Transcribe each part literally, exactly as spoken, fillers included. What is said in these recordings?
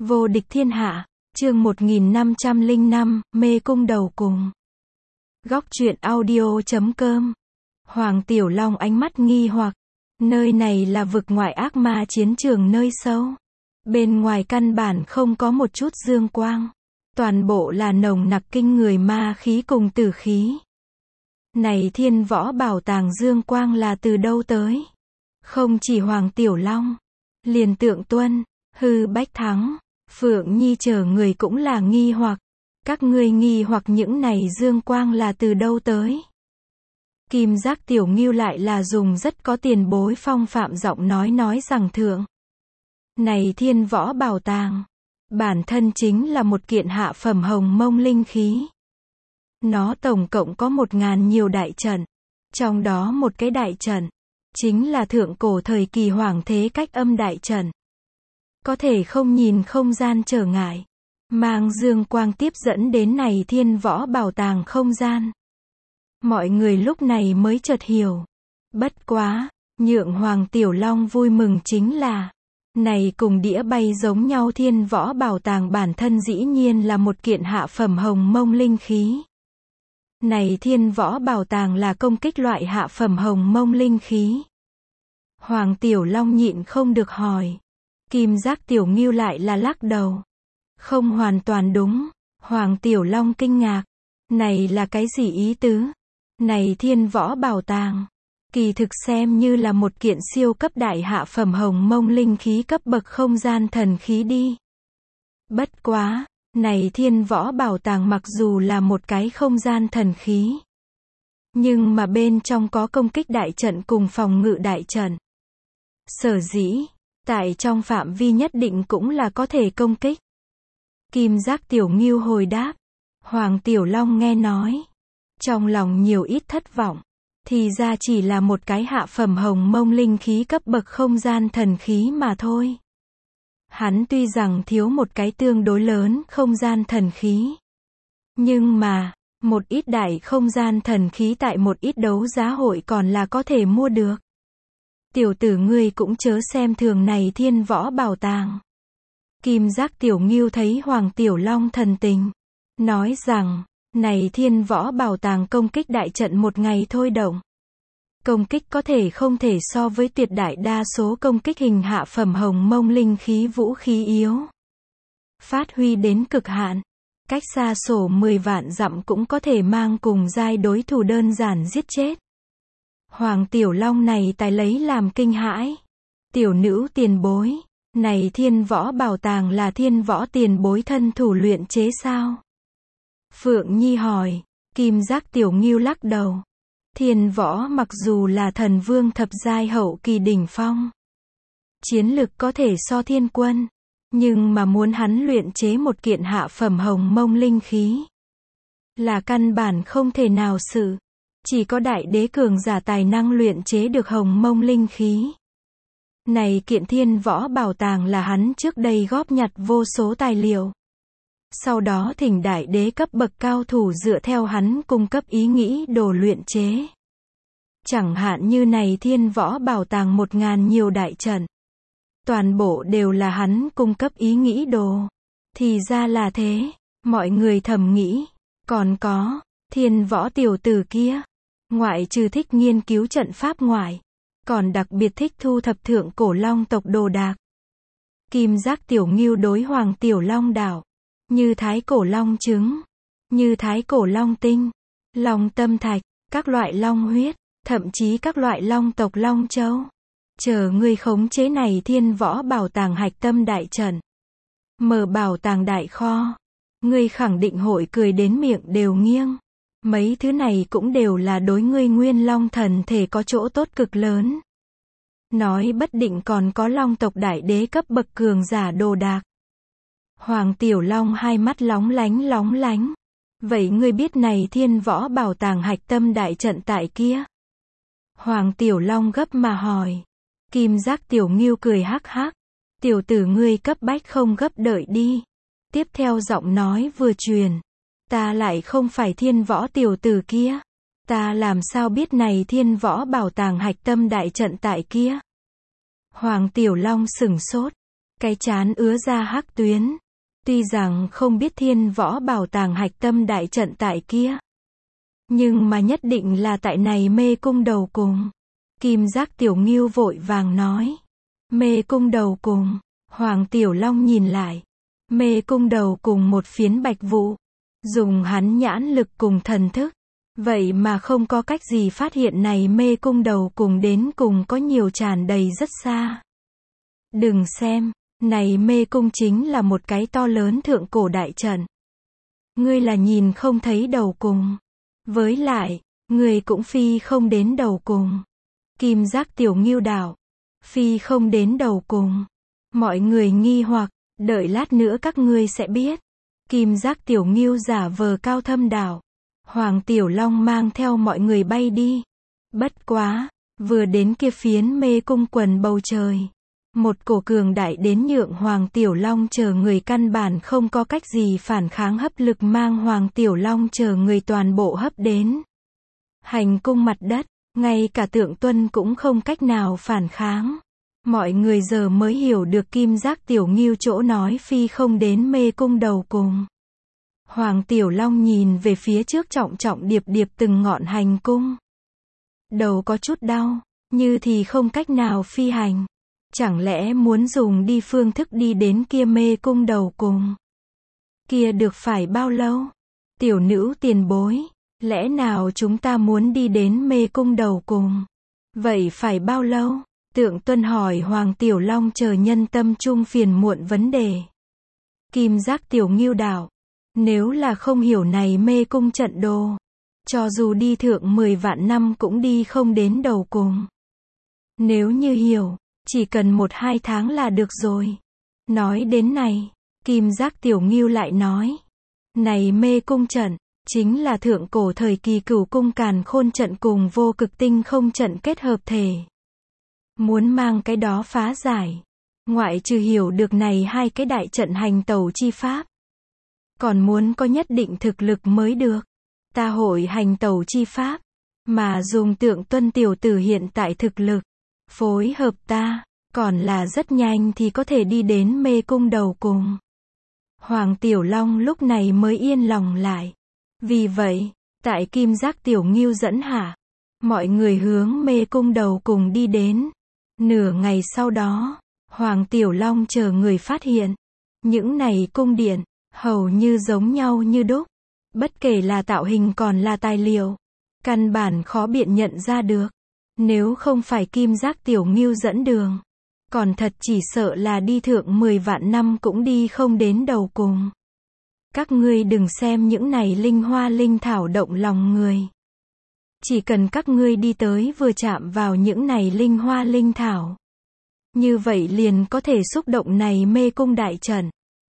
Vô địch thiên hạ, chương một nghìn năm trăm lẻ năm, mê cung đầu cùng. Góc truyện audio chấm com. Hoàng Tiểu Long ánh mắt nghi hoặc. Nơi này là vực ngoại ác ma chiến trường nơi sâu. Bên ngoài căn bản không có một chút dương quang. Toàn bộ là nồng nặc kinh người ma khí cùng tử khí. Này thiên võ bảo tàng dương quang là từ đâu tới? Không chỉ Hoàng Tiểu Long, liền Tượng Tuân, Hư Bách Thắng, Phượng Nhi chờ người cũng là nghi hoặc. Các ngươi nghi hoặc những này dương quang là từ đâu tới? Kim Giác Tiểu Ngưu lại là dùng rất có tiền bối phong phạm giọng nói nói rằng thượng. Này thiên võ bảo tàng, bản thân chính là một kiện hạ phẩm hồng mông linh khí. Nó tổng cộng có một ngàn nhiều đại trận. Trong đó một cái đại trận, chính là thượng cổ thời kỳ hoàng thế cách âm đại trận. Có thể không nhìn không gian trở ngại, mang dương quang tiếp dẫn đến này thiên võ bảo tàng không gian. Mọi người lúc này mới chợt hiểu. Bất quá, nhượng Hoàng Tiểu Long vui mừng chính là, này cùng đĩa bay giống nhau thiên võ bảo tàng bản thân dĩ nhiên là một kiện hạ phẩm hồng mông linh khí. Này thiên võ bảo tàng là công kích loại hạ phẩm hồng mông linh khí. Hoàng Tiểu Long nhịn không được hỏi. Kim Giác Tiểu Ngưu lại là lắc đầu. Không hoàn toàn đúng. Hoàng Tiểu Long kinh ngạc. Này là cái gì ý tứ? Này thiên võ bảo tàng, kỳ thực xem như là một kiện siêu cấp đại hạ phẩm hồng mông linh khí cấp bậc không gian thần khí đi. Bất quá, này thiên võ bảo tàng mặc dù là một cái không gian thần khí, nhưng mà bên trong có công kích đại trận cùng phòng ngự đại trận. Sở dĩ, tại trong phạm vi nhất định cũng là có thể công kích. Kim Giác Tiểu Ngưu hồi đáp. Hoàng Tiểu Long nghe nói, trong lòng nhiều ít thất vọng. Thì ra chỉ là một cái hạ phẩm hồng mông linh khí cấp bậc không gian thần khí mà thôi. Hắn tuy rằng thiếu một cái tương đối lớn không gian thần khí, nhưng mà, một ít đại không gian thần khí tại một ít đấu giá hội còn là có thể mua được. Tiểu tử ngươi cũng chớ xem thường này thiên võ bảo tàng. Kim Giác Tiểu Ngưu thấy Hoàng Tiểu Long thần tình, nói rằng, này thiên võ bảo tàng công kích đại trận một ngày thôi động. Công kích có thể không thể so với tuyệt đại đa số công kích hình hạ phẩm hồng mông linh khí vũ khí yếu. Phát huy đến cực hạn, cách xa sổ mười vạn dặm cũng có thể mang cùng giai đối thủ đơn giản giết chết. Hoàng Tiểu Long này tài lấy làm kinh hãi. Tiểu nữ tiền bối, này thiên võ bảo tàng là thiên võ tiền bối thân thủ luyện chế sao? Phượng Nhi hỏi. Kim Giác Tiểu Ngưu lắc đầu. Thiên võ mặc dù là thần vương thập giai hậu kỳ đỉnh phong, chiến lực có thể so thiên quân, nhưng mà muốn hắn luyện chế một kiện hạ phẩm hồng mông linh khí, là căn bản không thể nào sự. Chỉ có đại đế cường giả tài năng luyện chế được hồng mông linh khí. Này kiện thiên võ bảo tàng là hắn trước đây góp nhặt vô số tài liệu. Sau đó thỉnh đại đế cấp bậc cao thủ dựa theo hắn cung cấp ý nghĩ đồ luyện chế. Chẳng hạn như này thiên võ bảo tàng một ngàn nhiều đại trận. Toàn bộ đều là hắn cung cấp ý nghĩ đồ. Thì ra là thế, mọi người thầm nghĩ. Còn có, thiên võ tiểu tử kia, ngoại trừ thích nghiên cứu trận pháp ngoại, còn đặc biệt thích thu thập thượng cổ long tộc đồ đạc. Kim Giác Tiểu Ngưu đối Hoàng Tiểu Long đảo. Như thái cổ long trứng, như thái cổ long tinh, long tâm thạch, các loại long huyết, thậm chí các loại long tộc long châu. Chờ ngươi khống chế này thiên võ bảo tàng hạch tâm đại trận, mở bảo tàng đại kho, ngươi khẳng định hội cười đến miệng đều nghiêng. Mấy thứ này cũng đều là đối ngươi nguyên long thần thể có chỗ tốt cực lớn. Nói bất định còn có long tộc đại đế cấp bậc cường giả đồ đạc. Hoàng Tiểu Long hai mắt lóng lánh lóng lánh. Vậy ngươi biết này thiên võ bảo tàng hạch tâm đại trận tại kia? Hoàng Tiểu Long gấp mà hỏi. Kim Giác Tiểu Ngưu cười hắc hắc. Tiểu tử ngươi cấp bách không gấp đợi đi. Tiếp theo giọng nói vừa truyền. Ta lại không phải thiên võ tiểu tử kia. Ta làm sao biết này thiên võ bảo tàng hạch tâm đại trận tại kia? Hoàng Tiểu Long sửng sốt. Cái trán ứa ra hắc tuyến. Tuy rằng không biết thiên võ bảo tàng hạch tâm đại trận tại kia, nhưng mà nhất định là tại này mê cung đầu cùng. Kim Giác Tiểu Ngưu vội vàng nói. Mê cung đầu cùng. Hoàng Tiểu Long nhìn lại. Mê cung đầu cùng một phiến bạch vụ. Dùng hắn nhãn lực cùng thần thức. Vậy mà không có cách gì phát hiện này mê cung đầu cùng đến cùng có nhiều tràn đầy rất xa. Đừng xem, này mê cung chính là một cái to lớn thượng cổ đại trận. Ngươi là nhìn không thấy đầu cùng. Với lại, ngươi cũng phi không đến đầu cùng. Kim Giác Tiểu Ngưu đảo. Phi không đến đầu cùng. Mọi người nghi hoặc, đợi lát nữa các ngươi sẽ biết. Kim Giác Tiểu Ngưu giả vờ cao thâm đảo. Hoàng Tiểu Long mang theo mọi người bay đi. Bất quá, vừa đến kia phiến mê cung quần bầu trời. Một cổ cường đại đến nhượng Hoàng Tiểu Long chờ người căn bản không có cách gì phản kháng hấp lực mang Hoàng Tiểu Long chờ người toàn bộ hấp đến. Hành cung mặt đất, ngay cả Tượng Tuân cũng không cách nào phản kháng. Mọi người giờ mới hiểu được Kim Giác Tiểu Ngưu chỗ nói phi không đến mê cung đầu cùng. Hoàng Tiểu Long nhìn về phía trước trọng trọng điệp điệp từng ngọn hành cung. Đầu có chút đau, như thì không cách nào phi hành. Chẳng lẽ muốn dùng đi phương thức đi đến kia mê cung đầu cùng? Kia được phải bao lâu? Tiểu nữ tiền bối, lẽ nào chúng ta muốn đi đến mê cung đầu cùng? Vậy phải bao lâu? Tượng Tuân hỏi Hoàng Tiểu Long chờ nhân tâm trung phiền muộn vấn đề. Kim Giác Tiểu Ngưu đảo. Nếu là không hiểu này mê cung trận đồ, cho dù đi thượng mười vạn năm cũng đi không đến đầu cùng. Nếu như hiểu, chỉ cần một hai tháng là được rồi. Nói đến này, Kim Giác Tiểu Ngưu lại nói. Này mê cung trận, chính là thượng cổ thời kỳ cửu cung càn khôn trận cùng vô cực tinh không trận kết hợp thể. Muốn mang cái đó phá giải, ngoại trừ hiểu được này hai cái đại trận hành tẩu chi pháp, còn muốn có nhất định thực lực mới được. Ta hội hành tẩu chi pháp, mà dùng Tượng Tuân tiểu tử hiện tại thực lực, phối hợp ta, còn là rất nhanh thì có thể đi đến mê cung đầu cùng. Hoàng Tiểu Long lúc này mới yên lòng lại. Vì vậy, tại Kim Giác Tiểu Ngưu dẫn hạ, mọi người hướng mê cung đầu cùng đi đến. Nửa ngày sau đó, Hoàng Tiểu Long chờ người phát hiện, những này cung điện, hầu như giống nhau như đúc. Bất kể là tạo hình còn là tài liệu, căn bản khó biện nhận ra được. Nếu không phải Kim Giác Tiểu Ngưu dẫn đường, còn thật chỉ sợ là đi thượng mười vạn năm cũng đi không đến đầu cùng. Các ngươi đừng xem những này linh hoa linh thảo động lòng người. Chỉ cần các ngươi đi tới vừa chạm vào những này linh hoa linh thảo, như vậy liền có thể xúc động này mê cung đại trận.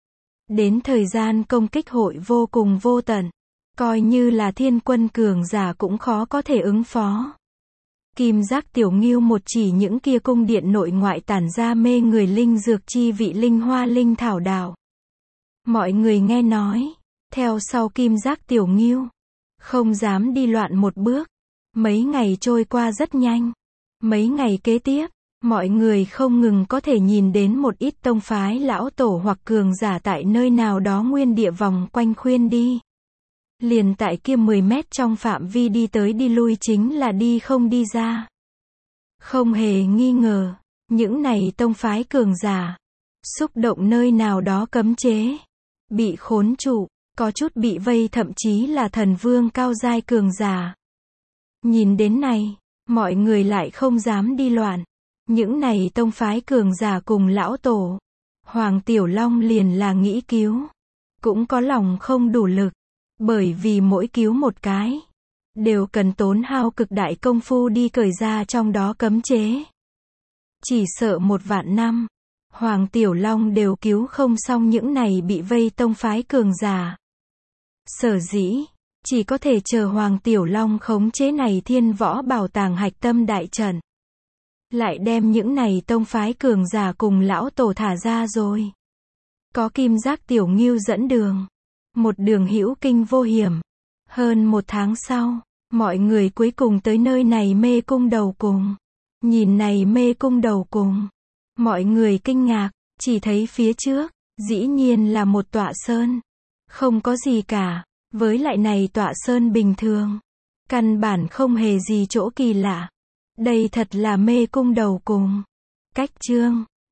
Đến thời gian công kích hội vô cùng vô tận, coi như là thiên quân cường giả cũng khó có thể ứng phó. Kim Giác Tiểu Ngưu một chỉ những kia cung điện nội ngoại tản ra mê người linh dược chi vị linh hoa linh thảo đạo. Mọi người nghe nói, theo sau Kim Giác Tiểu Ngưu, không dám đi loạn một bước. Mấy ngày trôi qua rất nhanh. Mấy ngày kế tiếp, mọi người không ngừng có thể nhìn đến một ít tông phái lão tổ hoặc cường giả tại nơi nào đó nguyên địa vòng quanh khuyên đi. Liền tại kia mười mét trong phạm vi đi tới đi lui chính là đi không đi ra. Không hề nghi ngờ, những này tông phái cường giả, xúc động nơi nào đó cấm chế, bị khốn trụ, có chút bị vây thậm chí là thần vương cao giai cường giả. Nhìn đến này, mọi người lại không dám đi loạn. Những này tông phái cường giả cùng lão tổ, Hoàng Tiểu Long liền là nghĩ cứu, cũng có lòng không đủ lực, bởi vì mỗi cứu một cái, đều cần tốn hao cực đại công phu đi cởi ra trong đó cấm chế. Chỉ sợ một vạn năm, Hoàng Tiểu Long đều cứu không xong những này bị vây tông phái cường giả. Sở dĩ, chỉ có thể chờ Hoàng Tiểu Long khống chế này thiên võ bảo tàng hạch tâm đại trận. Lại đem những này tông phái cường giả cùng lão tổ thả ra rồi. Có Kim Giác Tiểu Ngưu dẫn đường. Một đường hữu kinh vô hiểm. Hơn một tháng sau, mọi người cuối cùng tới nơi này mê cung đầu cùng. Nhìn này mê cung đầu cùng, mọi người kinh ngạc, Chỉ thấy phía trước, dĩ nhiên là một tọa sơn. Không có gì cả. Với lại này tọa sơn bình thường. Căn bản không hề gì chỗ kỳ lạ. Đây thật là mê cung đầu cùng. Cách chương